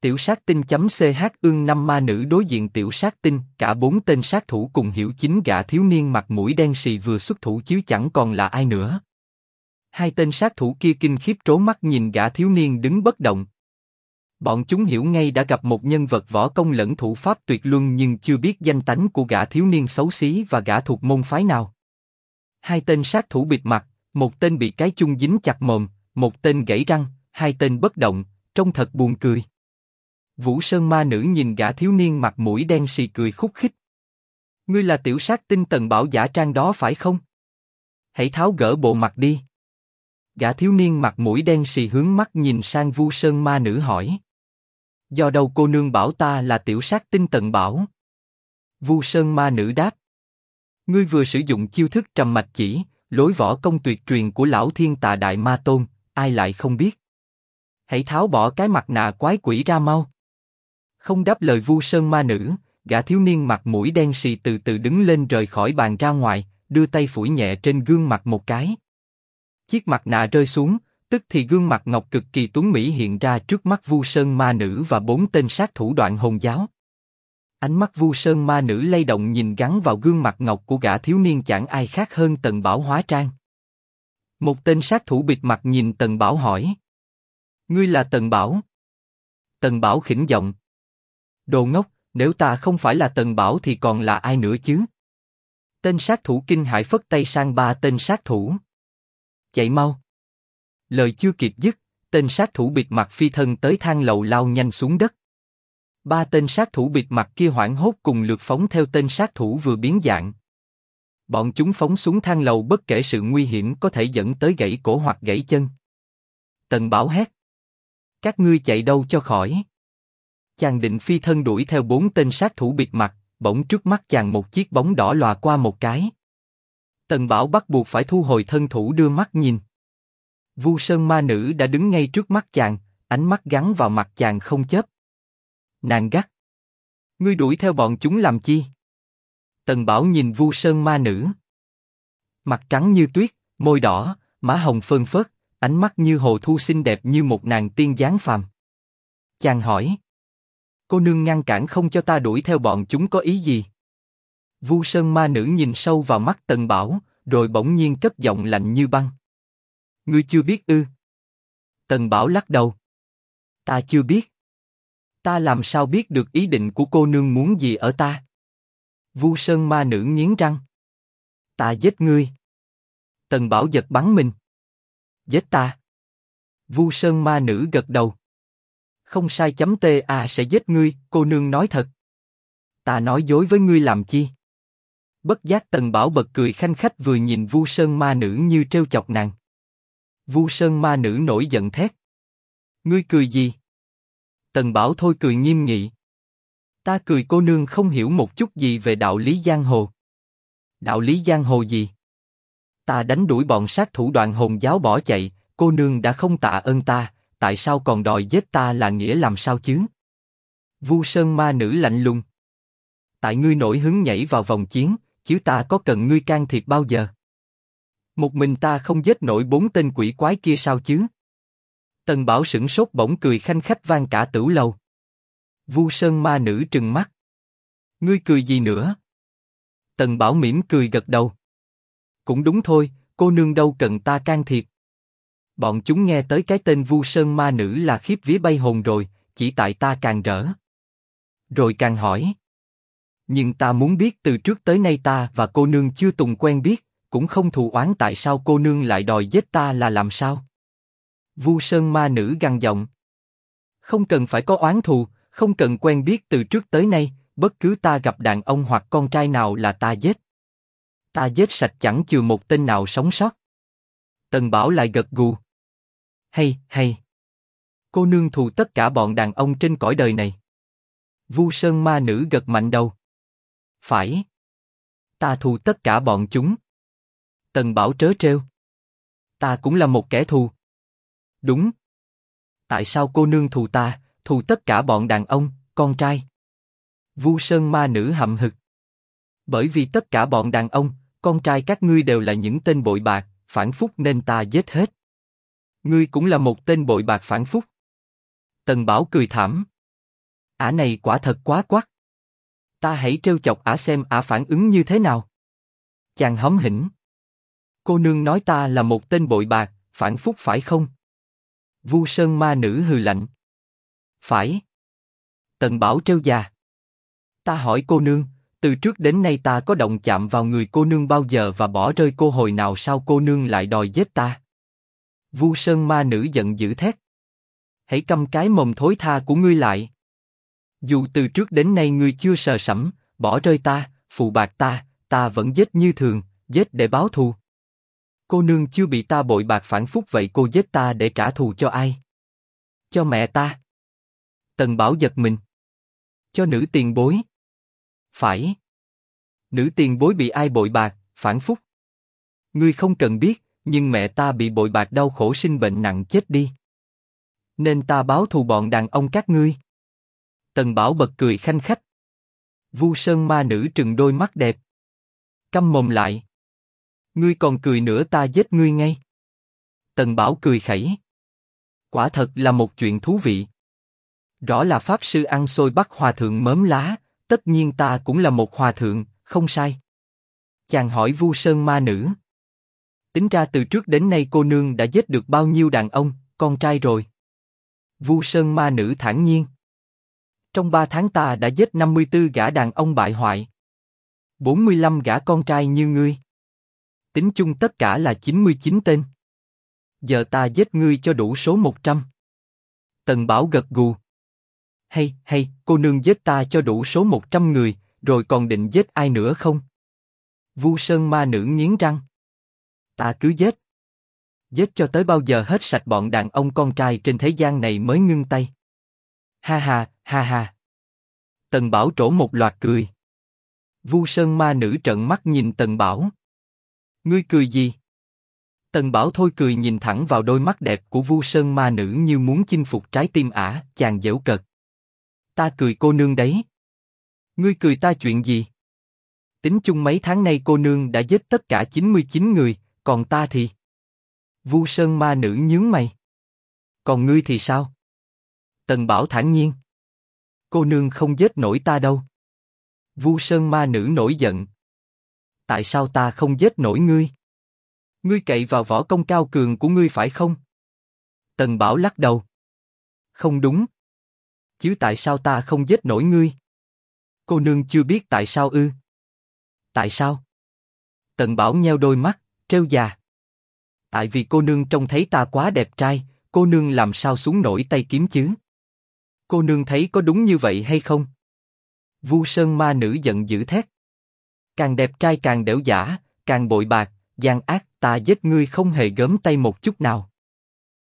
Tiểu sát tinh.ch ương năm ma nữ đối diện tiểu sát tinh, cả 4 tên sát thủ cùng hiểu chính gã thiếu niên mặt mũi đen sì vừa xuất thủ chứ chẳng còn là ai nữa. Hai tên sát thủ kia kinh khiếp trố mắt nhìn gã thiếu niên đứng bất động. Bọn chúng hiểu ngay đã gặp một nhân vật võ công lẫn thủ pháp tuyệt luân nhưng chưa biết danh tánh của gã thiếu niên xấu xí và gã thuộc môn phái nào. Hai tên sát thủ bịt mặt, một tên bị cái chung dính chặt mồm, một tên gãy răng, hai tên bất động, trông thật buồn cười. Vũ Sơn ma nữ nhìn gã thiếu niên mặt mũi đen sì cười khúc khích. Ngươi là tiểu sát tinh Tần Bảo giả trang đó phải không? Hãy tháo gỡ bộ mặt đi. Gã thiếu niên mặt mũi đen sì hướng mắt nhìn sang Vu Sơn ma nữ hỏi. Do đâu cô nương bảo ta là tiểu sát tinh Tần Bảo? Vu Sơn ma nữ đáp. Ngươi vừa sử dụng chiêu thức trầm mạch chỉ, lối võ công tuyệt truyền của lão Thiên Tà Đại Ma Tôn, ai lại không biết? Hãy tháo bỏ cái mặt nạ quái quỷ ra mau. Không đáp lời Vu Sơn ma nữ, gã thiếu niên mặt mũi đen sì từ từ đứng lên rời khỏi bàn ra ngoài, đưa tay phủi nhẹ trên gương mặt một cái. Chiếc mặt nạ rơi xuống, tức thì gương mặt ngọc cực kỳ tuấn mỹ hiện ra trước mắt Vu Sơn ma nữ và 4 tên sát thủ Đoạn Hồn giáo. Ánh mắt Vu Sơn ma nữ lay động nhìn gắn vào gương mặt ngọc của gã thiếu niên chẳng ai khác hơn Tần Bảo hóa trang. Một tên sát thủ bịt mặt nhìn Tần Bảo hỏi. Ngươi là Tần Bảo? Tần Bảo khỉnh giọng. Đồ ngốc, nếu ta không phải là Tần Bảo thì còn là ai nữa chứ? Tên sát thủ kinh hãi phất tay sang 3 tên sát thủ. Chạy mau. Lời chưa kịp dứt, tên sát thủ bịt mặt phi thân tới thang lầu lao nhanh xuống đất. 3 tên sát thủ bịt mặt kia hoảng hốt cùng lượt phóng theo tên sát thủ vừa biến dạng. Bọn chúng phóng xuống thang lầu bất kể sự nguy hiểm có thể dẫn tới gãy cổ hoặc gãy chân. Tần Bảo hét. Các ngươi chạy đâu cho khỏi? Chàng định phi thân đuổi theo 4 tên sát thủ bịt mặt, bỗng trước mắt chàng một chiếc bóng đỏ lòa qua một cái. Tần Bảo bắt buộc phải thu hồi thân thủ đưa mắt nhìn. Vu Sơn ma nữ đã đứng ngay trước mắt chàng, ánh mắt gắn vào mặt chàng không chớp. Nàng gắt. Ngươi đuổi theo bọn chúng làm chi? Tần Bảo nhìn Vu Sơn ma nữ. Mặt trắng như tuyết, môi đỏ, má hồng phơn phớt, ánh mắt như hồ thu xinh đẹp như một nàng tiên giáng phàm. Chàng hỏi. Cô nương ngăn cản không cho ta đuổi theo bọn chúng có ý gì? Vu Sơn ma nữ nhìn sâu vào mắt Tần Bảo, rồi bỗng nhiên cất giọng lạnh như băng. Ngươi chưa biết ư? Tần Bảo lắc đầu. Ta chưa biết. Ta làm sao biết được ý định của cô nương muốn gì ở ta? Vu Sơn ma nữ nghiến răng. Ta giết ngươi. Tần Bảo giật bắn mình. Giết ta? Vu Sơn ma nữ gật đầu. Không sai chấm ta sẽ giết ngươi, cô nương nói thật. Ta nói dối với ngươi làm chi? Bất giác Tần Bảo bật cười khanh khách vừa nhìn Vu Sơn ma nữ như trêu chọc nàng. Vu Sơn ma nữ nổi giận thét. Ngươi cười gì? Tần Bảo thôi cười nghiêm nghị. Ta cười cô nương không hiểu một chút gì về đạo lý giang hồ. Đạo lý giang hồ gì? Ta đánh đuổi bọn sát thủ Đoạn Hồn giáo bỏ chạy, cô nương đã không tạ ơn ta, tại sao còn đòi giết ta là nghĩa làm sao chứ? Vu Sơn ma nữ lạnh lùng. Tại ngươi nổi hứng nhảy vào vòng chiến, chứ ta có cần ngươi can thiệp bao giờ? Một mình ta không giết nổi 4 tên quỷ quái kia sao chứ? Tần Bảo sửng sốt bỗng cười khanh khách vang cả tửu lầu. Vu Sơn ma nữ trừng mắt. Ngươi cười gì nữa? Tần Bảo mỉm cười gật đầu. Cũng đúng thôi, cô nương đâu cần ta can thiệp. Bọn chúng nghe tới cái tên Vu Sơn ma nữ là khiếp vía bay hồn rồi, chỉ tại ta càng rỡ. Rồi càng hỏi. Nhưng ta muốn biết từ trước tới nay ta và cô nương chưa từng quen biết, cũng không thù oán tại sao cô nương lại đòi giết ta là làm sao? Vu Sơn ma nữ gằn giọng. Không cần phải có oán thù, không cần quen biết từ trước tới nay, bất cứ ta gặp đàn ông hoặc con trai nào là ta giết. Ta giết sạch chẳng chừa một tên nào sống sót. Tần Bảo lại gật gù. Hay. Cô nương thù tất cả bọn đàn ông trên cõi đời này. Vu Sơn ma nữ gật mạnh đầu. Phải. Ta thù tất cả bọn chúng. Tần Bảo trớ trêu. Ta cũng là một kẻ thù. Đúng. Tại sao cô nương thù ta, thù tất cả bọn đàn ông, con trai? Vu Sơn ma nữ hậm hực. Bởi vì tất cả bọn đàn ông, con trai các ngươi đều là những tên bội bạc, phản phúc nên ta giết hết. Ngươi cũng là một tên bội bạc phản phúc. Tần Bảo cười thảm. Ả này quả thật quá quắt. Ta hãy trêu chọc ả xem ả phản ứng như thế nào. Chàng hóm hỉnh. Cô nương nói ta là một tên bội bạc, phản phúc phải không? Vu Sơn ma nữ hừ lạnh. Phải. Tần Bảo trêu già. Ta hỏi cô nương, từ trước đến nay ta có động chạm vào người cô nương bao giờ và bỏ rơi cô hồi nào sao cô nương lại đòi giết ta? Vu Sơn ma nữ giận dữ thét. Hãy câm cái mồm thối tha của ngươi lại. Dù từ trước đến nay ngươi chưa sờ sẫm, bỏ rơi ta, phụ bạc ta vẫn giết như thường, giết để báo thù. Cô nương chưa bị ta bội bạc phản phúc vậy cô giết ta để trả thù cho ai? Cho mẹ ta. Tần Bảo giật mình. Cho nữ tiền bối. Phải. Nữ tiền bối bị ai bội bạc, phản phúc? Ngươi không cần biết, nhưng mẹ ta bị bội bạc đau khổ sinh bệnh nặng chết đi. Nên ta báo thù bọn đàn ông các ngươi. Tần Bảo bật cười khanh khách. Vu Sơn ma nữ trừng đôi mắt đẹp. Câm mồm lại. Ngươi còn cười nữa ta giết ngươi ngay. Tần Bảo cười khẩy. Quả thật là một chuyện thú vị. Rõ là pháp sư ăn xôi bắt hòa thượng mớm lá, tất nhiên ta cũng là một hòa thượng, không sai. Chàng hỏi Vu Sơn ma nữ. Tính ra từ trước đến nay cô nương đã giết được bao nhiêu đàn ông, con trai rồi? Vu Sơn ma nữ thản nhiên. Trong 3 tháng ta đã giết 54 gã đàn ông bại hoại. 45 gã con trai như ngươi. Tính chung tất cả là 99 tên. Giờ ta giết ngươi cho đủ số 100. Tần Bảo gật gù. Hay, cô nương giết ta cho đủ số 100 người, rồi còn định giết ai nữa không? Vu Sơn ma nữ nghiến răng. Ta cứ giết. Giết cho tới bao giờ hết sạch bọn đàn ông con trai trên thế gian này mới ngưng tay. Ha ha. Tần Bảo trổ một loạt cười. Vu Sơn ma nữ trợn mắt nhìn Tần Bảo. Ngươi cười gì? Tần Bảo thôi cười nhìn thẳng vào đôi mắt đẹp của Vu Sơn ma nữ như muốn chinh phục trái tim ả, chàng giễu cợt. Ta cười cô nương đấy. Ngươi cười ta chuyện gì? Tính chung mấy tháng nay cô nương đã giết tất cả 99 người, còn ta thì... Vu Sơn ma nữ nhướng mày. Còn ngươi thì sao? Tần Bảo thản nhiên. Cô nương không giết nổi ta đâu. Vu Sơn ma nữ nổi giận. Tại sao ta không giết nổi ngươi? Ngươi cậy vào võ công cao cường của ngươi phải không? Tần Bảo lắc đầu. Không đúng. Chứ tại sao ta không giết nổi ngươi? Cô nương chưa biết tại sao ư? Tại sao? Tần Bảo nheo đôi mắt, trêu già. Tại vì cô nương trông thấy ta quá đẹp trai, cô nương làm sao xuống nổi tay kiếm chứ? Cô nương thấy có đúng như vậy hay không? Vu Sơn ma nữ giận dữ thét. Càng đẹp trai càng đểu giả, càng bội bạc, gian ác, ta giết ngươi không hề gớm tay một chút nào.